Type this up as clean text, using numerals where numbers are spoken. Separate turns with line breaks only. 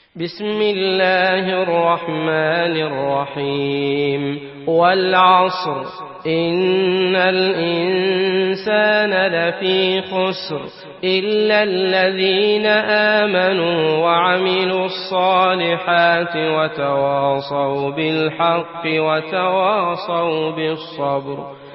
بسم الله الرحمن الرحيم والعصر إن الإنسان لفي خسر إلا الذين آمنوا وعملوا الصالحات وتواصوا بالحق وتواصوا بالصبر